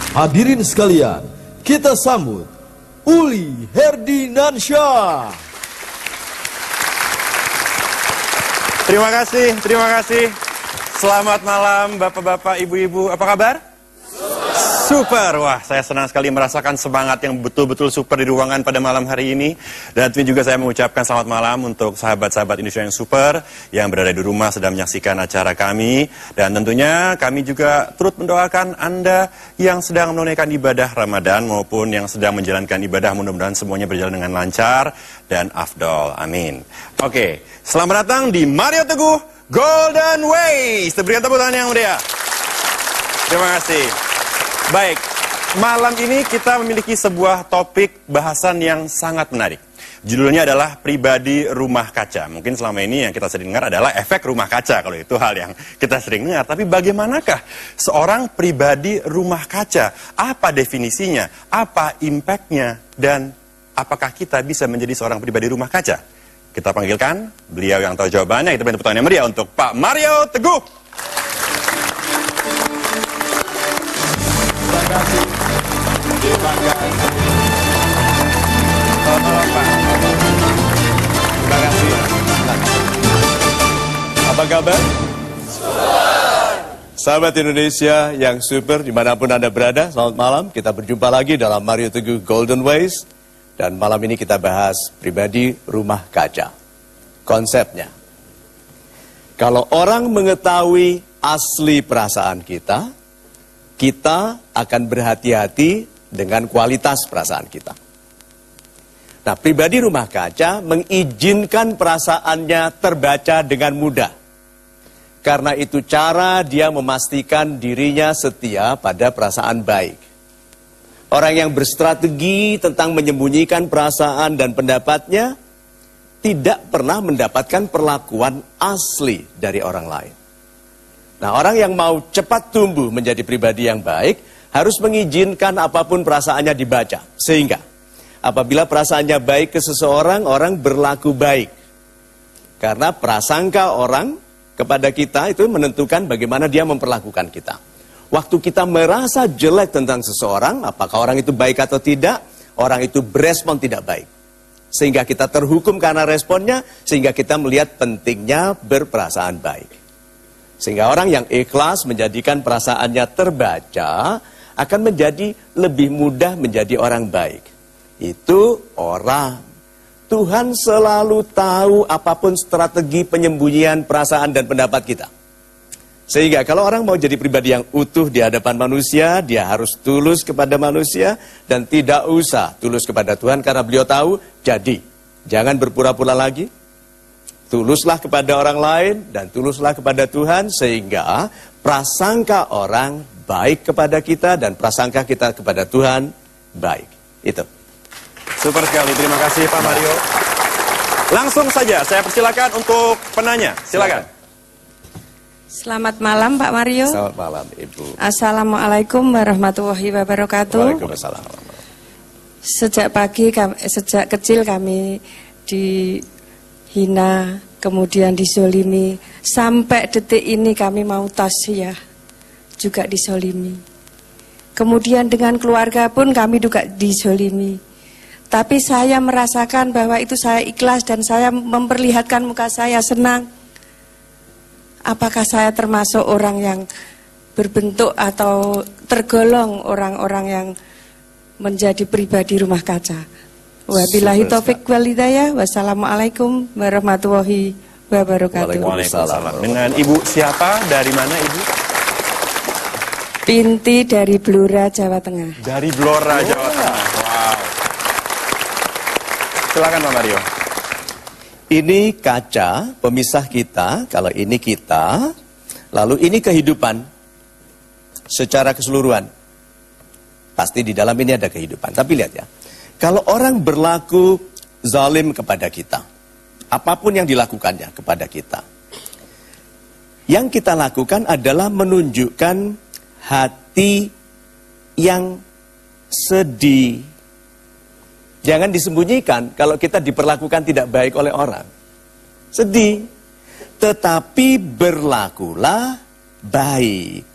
Hadirin sekalian, kita sambut Uli Herdinansyah. Terima kasih. Selamat malam Bapak-bapak, Ibu-ibu, apa kabar? Super, wah saya senang sekali merasakan semangat yang betul-betul super di ruangan pada malam hari ini. Dan tentunya juga saya mengucapkan selamat malam untuk sahabat-sahabat Indonesia yang super yang berada di rumah sedang menyaksikan acara kami. Dan tentunya kami juga turut mendoakan Anda yang sedang menunaikan ibadah Ramadan maupun yang sedang menjalankan ibadah, mudah-mudahan semuanya berjalan dengan lancar dan afdol. Amin. Oke, selamat datang di Mario Teguh Golden Ways. Berikan tepuk tangan yang meriah. Terima kasih. Baik, malam ini kita memiliki sebuah topik bahasan yang sangat menarik. Judulnya adalah pribadi rumah kaca. Mungkin selama ini yang kita sering dengar adalah efek rumah kaca, kalau itu hal yang kita sering dengar. Tapi bagaimanakah seorang pribadi rumah kaca? Apa definisinya? Apa impactnya? Dan apakah kita bisa menjadi seorang pribadi rumah kaca? Kita panggilkan beliau yang tahu jawabannya. Kita beri tepuk tangan yang meriah untuk Pak Mario Teguh. Terima kasih. Selamat malam, Pak. Terima kasih. Apa kabar? Sahabat Indonesia yang super dimanapun Anda berada, selamat malam. Kita berjumpa lagi dalam Mario Teguh Golden Ways. Dan malam ini kita bahas pribadi rumah kaca. Konsepnya, kalau orang mengetahui asli perasaan kita akan berhati-hati dengan kualitas perasaan kita. Nah, pribadi rumah kaca mengizinkan perasaannya terbaca dengan mudah. Karena itu cara dia memastikan dirinya setia pada perasaan baik. Orang yang berstrategi tentang menyembunyikan perasaan dan pendapatnya tidak pernah mendapatkan perlakuan asli dari orang lain. Nah, orang yang mau cepat tumbuh menjadi pribadi yang baik harus mengizinkan apapun perasaannya dibaca. Sehingga apabila perasaannya baik ke seseorang, orang berlaku baik. Karena prasangka orang kepada kita itu menentukan bagaimana dia memperlakukan kita. Waktu kita merasa jelek tentang seseorang, apakah orang itu baik atau tidak, orang itu berespon tidak baik. Sehingga kita terhukum karena responnya, sehingga kita melihat pentingnya berperasaan baik. Sehingga orang yang ikhlas menjadikan perasaannya terbaca akan menjadi lebih mudah menjadi orang baik. Itu orang. Tuhan selalu tahu apapun strategi penyembunyian perasaan dan pendapat kita. Sehingga kalau orang mau jadi pribadi yang utuh di hadapan manusia, dia harus tulus kepada manusia dan tidak usah tulus kepada Tuhan karena beliau tahu. Jadi, jangan berpura-pura lagi. Tuluslah kepada orang lain dan tuluslah kepada Tuhan sehingga prasangka orang baik kepada kita dan prasangka kita kepada Tuhan baik. Itu. Super sekali, terima kasih Pak Mario. Langsung saja saya persilakan untuk penanya. Silakan. Selamat malam Pak Mario. Selamat malam Ibu. Assalamualaikum warahmatullahi wabarakatuh. Waalaikumsalam. Sejak kecil kami dihina, kemudian disolimi, sampai detik ini kami mau tasya juga disolimi. Kemudian dengan keluarga pun kami juga disolimi. Tapi saya merasakan bahwa itu saya ikhlas dan saya memperlihatkan muka saya senang. Apakah saya termasuk orang yang berbentuk atau tergolong orang-orang yang menjadi pribadi rumah kaca? Wabillahi taufik wal hidayah. Wassalamualaikum warahmatullahi wabarakatuh. Waalaikumsalam. Dengan Ibu siapa? Dari mana Ibu? Pinti dari Blora, Jawa Tengah. Dari Blora, Jawa Tengah. Wow. Silakan Pak Mario. Ini kaca pemisah kita, kalau ini kita, lalu ini kehidupan secara keseluruhan. Pasti di dalam ini ada kehidupan. Tapi lihat ya, kalau orang berlaku zalim kepada kita, apapun yang dilakukannya kepada kita, yang kita lakukan adalah menunjukkan hati yang sedih. Jangan disembunyikan kalau kita diperlakukan tidak baik oleh orang. Sedih. Tetapi berlakulah baik.